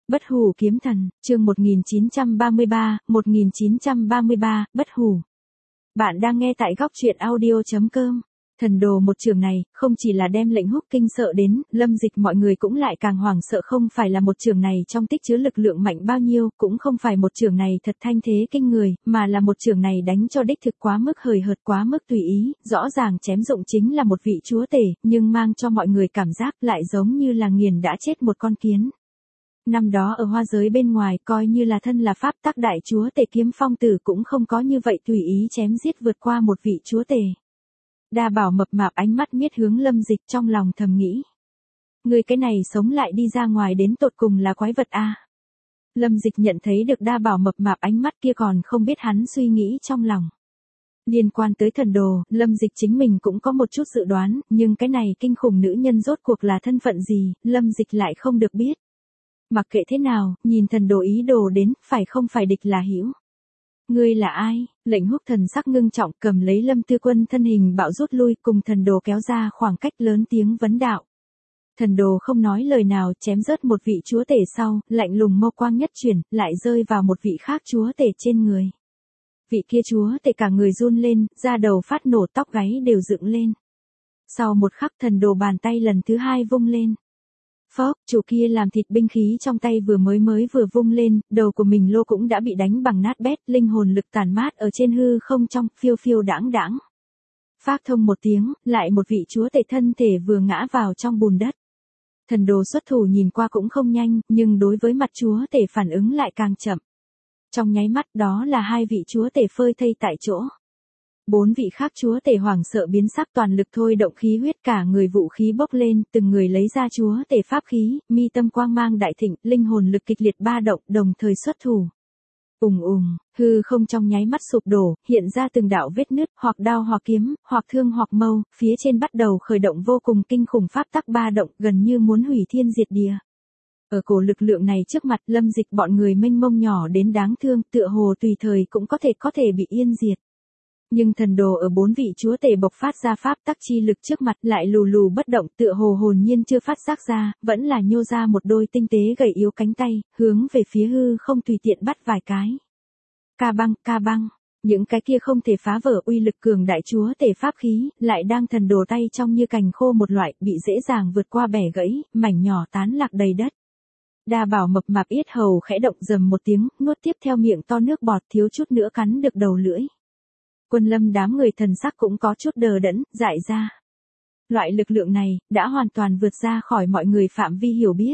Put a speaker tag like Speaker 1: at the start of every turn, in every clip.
Speaker 1: Bất hủ kiếm thần, chương 1933, bất hủ. Bạn đang nghe tại góc truyện audio.com. Thần đồ một trường này, không chỉ là đem Lệnh Húc kinh sợ đến, Lâm Dịch mọi người cũng lại càng hoảng sợ, không phải là một trường này trong tích chứa lực lượng mạnh bao nhiêu, cũng không phải một trường này thật thanh thế kinh người, mà là một trường này đánh cho đích thực quá mức hời hợt, quá mức tùy ý, rõ ràng chém dụng chính là một vị chúa tể, nhưng mang cho mọi người cảm giác lại giống như là nghiền đã chết một con kiến. Năm đó ở hoa giới bên ngoài, coi như là thân là pháp tắc đại chúa tể Kiếm Phong Tử cũng không có như vậy tùy ý chém giết vượt qua một vị chúa tể. Đa Bảo mập mạp ánh mắt miết hướng Lâm Dịch, trong lòng thầm nghĩ. Người cái này sống lại đi ra ngoài đến tột cùng là quái vật a. Lâm Dịch nhận thấy được Đa Bảo mập mạp ánh mắt kia, còn không biết hắn suy nghĩ trong lòng. Liên quan tới thần đồ, Lâm Dịch chính mình cũng có một chút dự đoán, nhưng cái này kinh khủng nữ nhân rốt cuộc là thân phận gì, Lâm Dịch lại không được biết. Mặc kệ thế nào, nhìn thần đồ ý đồ đến, phải không phải địch là hữu. Ngươi là ai? Lệnh Húc thần sắc ngưng trọng, cầm lấy Lâm Tư Quân thân hình bạo rút lui, cùng thần đồ kéo ra khoảng cách, lớn tiếng vấn đạo. Thần đồ không nói lời nào, chém rớt một vị chúa tể sau, lạnh lùng mâu quang nhất chuyển, lại rơi vào một vị khác chúa tể trên người. Vị kia chúa tể cả người run lên, da đầu phát nổ, tóc gáy đều dựng lên. Sau một khắc, thần đồ bàn tay lần thứ hai vung lên. Phốc, chủ kia làm thịt binh khí trong tay vừa vung lên, đầu của mình lô cũng đã bị đánh bằng nát bét, linh hồn lực tàn mát ở trên hư không trong, phiêu phiêu đãng đãng. Phác thông một tiếng, lại một vị chúa tể thân thể vừa ngã vào trong bùn đất. Thần đồ xuất thủ nhìn qua cũng không nhanh, nhưng đối với mặt chúa tể phản ứng lại càng chậm. Trong nháy mắt đó là hai vị chúa tể phơi thây tại chỗ. Bốn vị khác chúa tể hoảng sợ biến sắc, toàn lực thôi động khí huyết, cả người vũ khí bốc lên, từng người lấy ra chúa tể pháp khí, mi tâm quang mang đại thịnh, linh hồn lực kịch liệt ba động, đồng thời xuất thủ. Hư không trong nháy mắt sụp đổ, hiện ra từng đạo vết nứt, hoặc đao hoặc kiếm, hoặc thương hoặc mâu, phía trên bắt đầu khởi động vô cùng kinh khủng pháp tắc ba động, gần như muốn hủy thiên diệt địa. Ở cổ lực lượng này trước mặt, Lâm Dịch bọn người mênh mông nhỏ đến đáng thương, tựa hồ tùy thời cũng có thể bị yên diệt. Nhưng thần đồ ở bốn vị chúa tể bộc phát ra pháp tắc chi lực trước mặt, lại lù lù bất động, tựa hồ hồn nhiên chưa phát giác ra, vẫn là nhô ra một đôi tinh tế gầy yếu cánh tay, hướng về phía hư không tùy tiện bắt vài cái. Ca băng, những cái kia không thể phá vỡ uy lực cường đại chúa tể pháp khí, lại đang thần đồ tay trong như cành khô một loại, bị dễ dàng vượt qua bẻ gãy, mảnh nhỏ tán lạc đầy đất. Đa Bảo mập mạp yết hầu khẽ động, rầm một tiếng, nuốt tiếp theo miệng to nước bọt, thiếu chút nữa cắn được đầu lưỡi. Quân Lâm đám người thần sắc cũng có chút đờ đẫn, dại ra. Loại lực lượng này, đã hoàn toàn vượt ra khỏi mọi người phạm vi hiểu biết.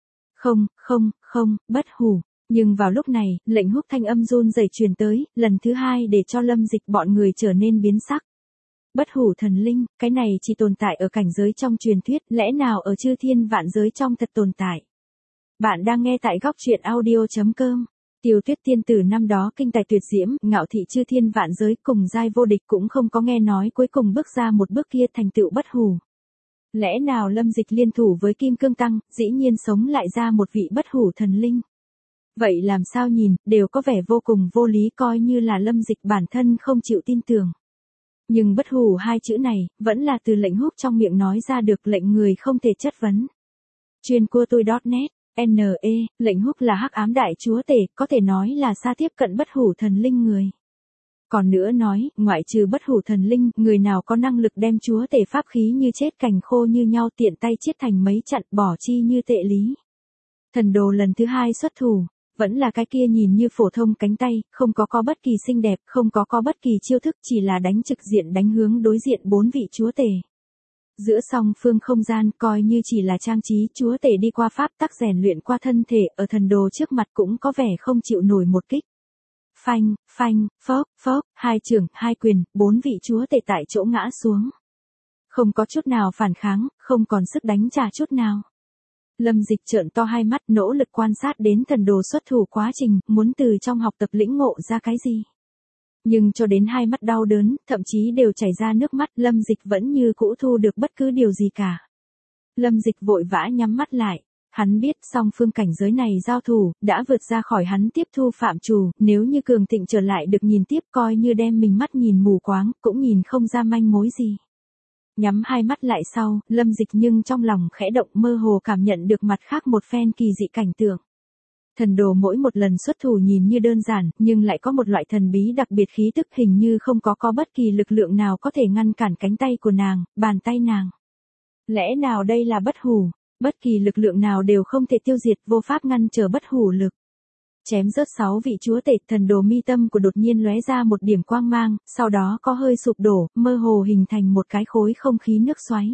Speaker 1: Không, bất hủ. Nhưng vào lúc này, Lệnh Húc thanh âm run rẩy truyền tới, lần thứ hai để cho Lâm Dịch bọn người trở nên biến sắc. Bất hủ thần linh, cái này chỉ tồn tại ở cảnh giới trong truyền thuyết, lẽ nào ở chư thiên vạn giới trong thật tồn tại. Bạn đang nghe tại góc truyện audio.com. Tiêu Tuyết tiên tử năm đó kinh tài tuyệt diễm, ngạo thị chư thiên vạn giới, cùng giai vô địch, cũng không có nghe nói cuối cùng bước ra một bước kia thành tựu bất hủ. Lẽ nào Lâm Dịch liên thủ với Kim Cương Tăng, dĩ nhiên sống lại ra một vị bất hủ thần linh. Vậy làm sao nhìn, đều có vẻ vô cùng vô lý, coi như là Lâm Dịch bản thân không chịu tin tưởng. Nhưng bất hủ hai chữ này, vẫn là từ Lệnh Húc trong miệng nói ra được, lệnh người không thể chất vấn. Chuyên cua tôi.net Lệnh Húc là hắc ám đại chúa tể, có thể nói là xa tiếp cận bất hủ thần linh người. Còn nữa nói, ngoại trừ bất hủ thần linh, người nào có năng lực đem chúa tể pháp khí như chết cành khô như nhau tiện tay chiết thành mấy chặn, bỏ chi như tệ lý. Thần đồ lần thứ hai xuất thủ, vẫn là cái kia nhìn như phổ thông cánh tay, không có bất kỳ xinh đẹp, không có bất kỳ chiêu thức, chỉ là đánh trực diện, đánh hướng đối diện bốn vị chúa tể. Giữa song phương không gian, coi như chỉ là trang trí, chúa tể đi qua pháp tắc rèn luyện qua thân thể, ở thần đồ trước mặt cũng có vẻ không chịu nổi một kích. Phanh, phốc, hai chưởng, hai quyền, bốn vị chúa tể tại chỗ ngã xuống. Không có chút nào phản kháng, không còn sức đánh trả chút nào. Lâm Dịch trợn to hai mắt, nỗ lực quan sát đến thần đồ xuất thủ quá trình, muốn từ trong học tập lĩnh ngộ ra cái gì. Nhưng cho đến hai mắt đau đớn, thậm chí đều chảy ra nước mắt, Lâm Dịch vẫn như cũ thu được bất cứ điều gì cả. Lâm Dịch vội vã nhắm mắt lại. Hắn biết song phương cảnh giới này giao thủ, đã vượt ra khỏi hắn tiếp thu phạm trù, nếu như cường thịnh trở lại được nhìn tiếp, coi như đem mình mắt nhìn mù quáng, cũng nhìn không ra manh mối gì. Nhắm hai mắt lại sau, Lâm Dịch nhưng trong lòng khẽ động, mơ hồ cảm nhận được mặt khác một phen kỳ dị cảnh tượng. Thần đồ mỗi một lần xuất thủ nhìn như đơn giản, nhưng lại có một loại thần bí đặc biệt khí tức, hình như không có bất kỳ lực lượng nào có thể ngăn cản cánh tay của nàng, bàn tay nàng. Lẽ nào đây là bất hủ? Bất kỳ lực lượng nào đều không thể tiêu diệt, vô pháp ngăn trở bất hủ lực. Chém rớt 6 vị chúa tể, thần đồ mi tâm của đột nhiên lóe ra một điểm quang mang, sau đó có hơi sụp đổ, mơ hồ hình thành một cái khối không khí nước xoáy.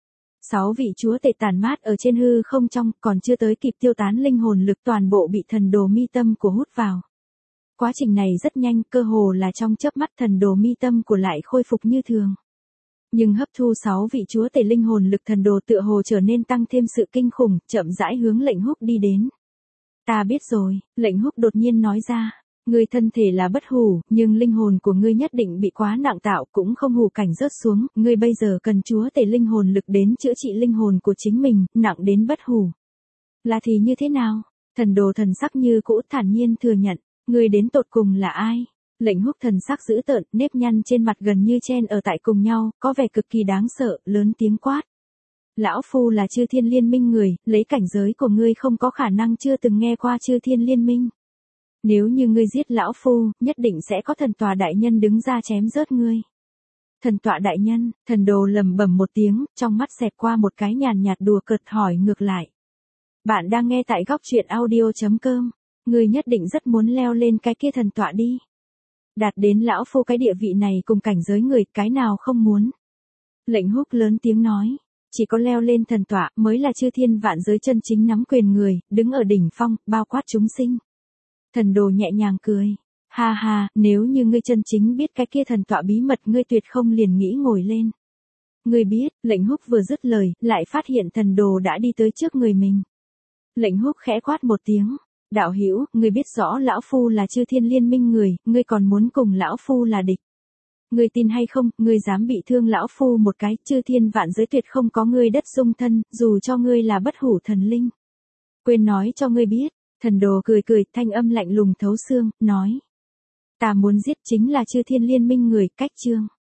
Speaker 1: 6 vị chúa tể tản mát ở trên hư không trong, còn chưa tới kịp tiêu tán linh hồn lực, toàn bộ bị thần đồ mi tâm của hút vào. Quá trình này rất nhanh, cơ hồ là trong chớp mắt thần đồ mi tâm của lại khôi phục như thường. Nhưng hấp thu 6 vị chúa tể linh hồn lực, thần đồ tựa hồ trở nên tăng thêm sự kinh khủng, chậm rãi hướng Lệnh Húc đi đến. Ta biết rồi, Lệnh Húc đột nhiên nói ra. Ngươi thân thể là bất hủ, nhưng linh hồn của ngươi nhất định bị quá nặng tạo, cũng không hủ cảnh rớt xuống, ngươi bây giờ cần chúa tể linh hồn lực đến chữa trị linh hồn của chính mình, nặng đến bất hủ. Là thì như thế nào? Thần đồ thần sắc như cũ thản nhiên thừa nhận, ngươi đến tột cùng là ai? Lệnh Húc thần sắc dữ tợn, nếp nhăn trên mặt gần như chen ở tại cùng nhau, có vẻ cực kỳ đáng sợ, lớn tiếng quát. Lão Phu là Chư Thiên Liên Minh người, lấy cảnh giới của ngươi không có khả năng chưa từng nghe qua Chư Thiên Liên Minh. Nếu như ngươi giết lão Phu, nhất định sẽ có thần tọa đại nhân đứng ra chém rớt ngươi. Thần tọa đại nhân, thần đồ lẩm bẩm một tiếng, trong mắt xẹt qua một cái nhàn nhạt đùa cợt, hỏi ngược lại. Bạn đang nghe tại góc truyện audio.com. Ngươi nhất định rất muốn leo lên cái kia thần tọa đi. Đạt đến lão Phu cái địa vị này cùng cảnh giới người, cái nào không muốn. Lệnh Húc lớn tiếng nói. Chỉ có leo lên thần tọa mới là chư thiên vạn giới chân chính nắm quyền người, đứng ở đỉnh phong, bao quát chúng sinh. Thần đồ nhẹ nhàng cười. Ha ha, nếu như ngươi chân chính biết cái kia thần tọa bí mật, ngươi tuyệt không liền nghĩ ngồi lên. Ngươi biết, Lệnh Húc vừa dứt lời, lại phát hiện thần đồ đã đi tới trước người mình. Lệnh Húc khẽ quát một tiếng. Đạo hữu, ngươi biết rõ lão Phu là Chư Thiên Liên Minh người, ngươi còn muốn cùng lão Phu là địch. Ngươi tin hay không, ngươi dám bị thương lão Phu một cái, chư thiên vạn giới tuyệt không có ngươi đất dung thân, dù cho ngươi là bất hủ thần linh. Quên nói cho ngươi biết, thần đồ cười cười, thanh âm lạnh lùng thấu xương, nói. Ta muốn giết chính là Chư Thiên Liên Minh người, cách chương.